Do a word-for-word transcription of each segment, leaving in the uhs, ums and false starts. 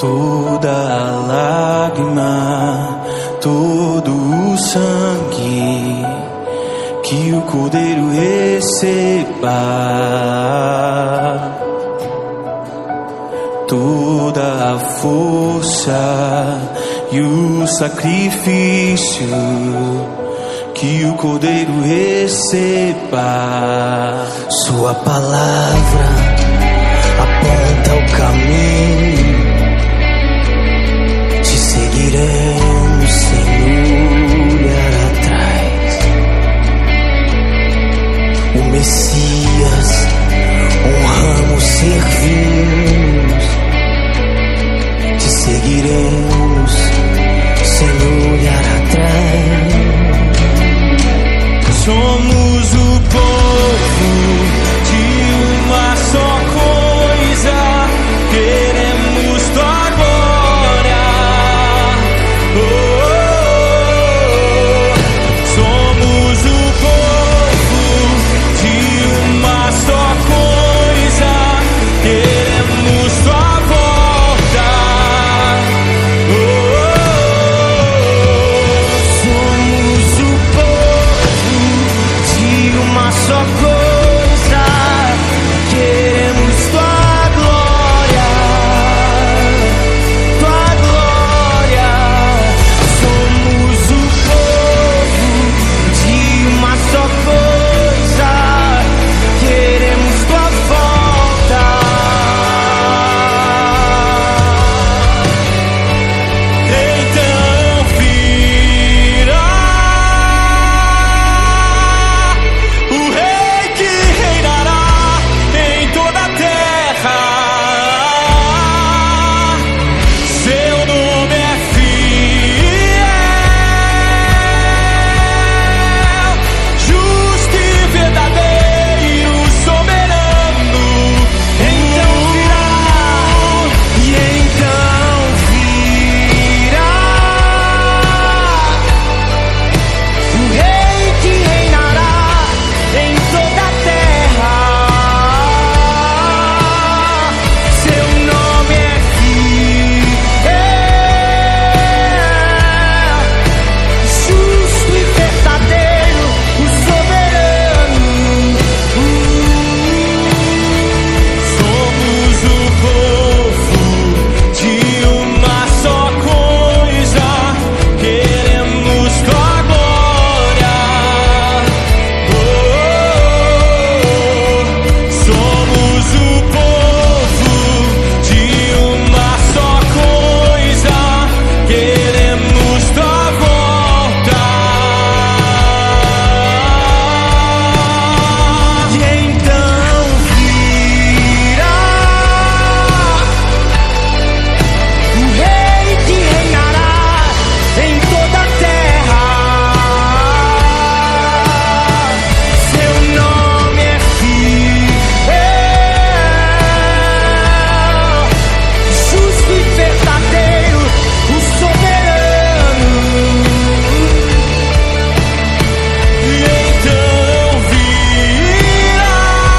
toda a lágrima, todo o sangue, que o Cordeiro receba toda a força e o sacrifício, que o Cordeiro receba. Sua palavra aponta o caminho, te seguiremos sem olhar atrás. O Messias honramos, servimos, te seguiremos sem olhar atrás. Somos o povo de uma só coisa, queremos tua glória. Oh, oh, oh. Somos o povo de uma só coisa, queremos tua volta. Oh, oh, oh. Somos o povo de uma só coisa, queremos tua glória, tua glória. Somos o povo de uma só coisa, queremos tua volta. Então virá o Rei que reinará em toda a terra. Seu nome é fiel, justo e verdadeiro, soberano. Então virá, e então virá o Rei que reinará em toda a terra. Seu nome é fiel, justo e verdadeiro, o soberano. Somos o povo de uma só coisa, queremos tua glória. Oh, oh, oh. Somos o povo de uma só coisa, queremos tua volta. E então virá o Rei que reinará em toda a terra. Seu nome é fiel, justo e verdadeiro, o soberano. E então virá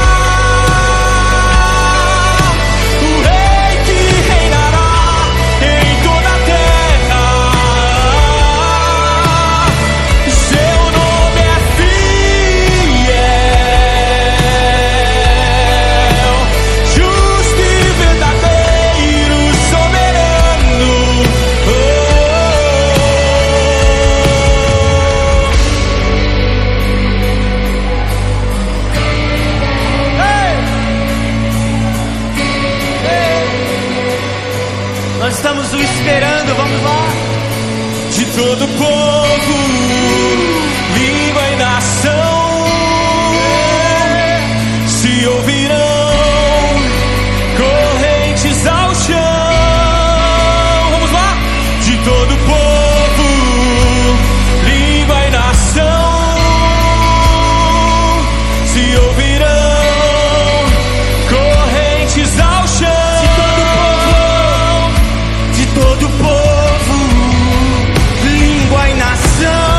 o Rei que reinará em toda a terra. Seu nome é fiel, justo e verdadeiro, soberano. Oh, oh, oh. Ei! Ei! Nós estamos o esperando, vamos lá. De todo povo, língua e nação se ouvirão correntes ao chão. Vamos lá. De todo povo, língua e nação se ouvirão correntes ao chão. De todo povo, língua e nação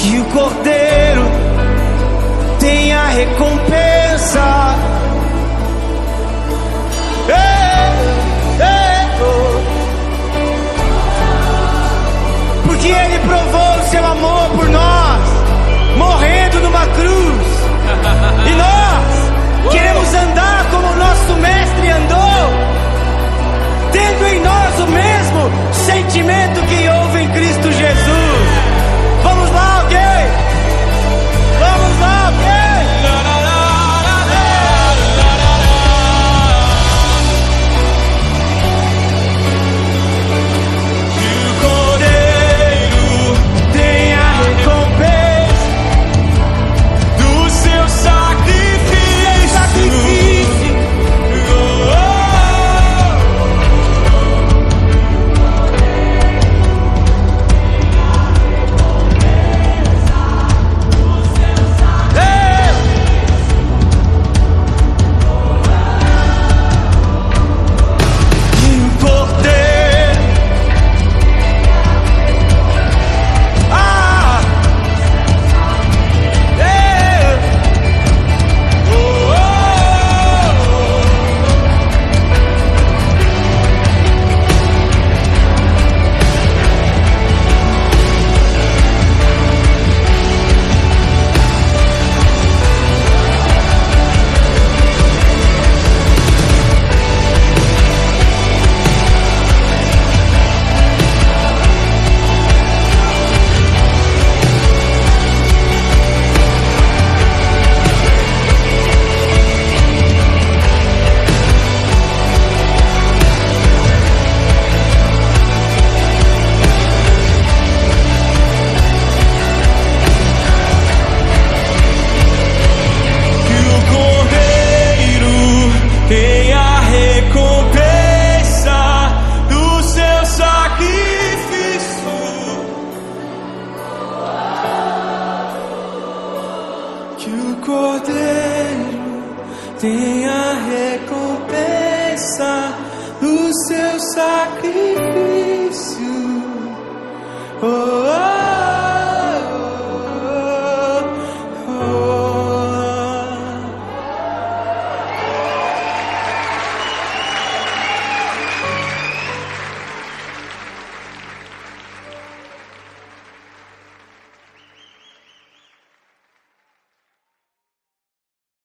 que o Cordeiro tem a recompensa.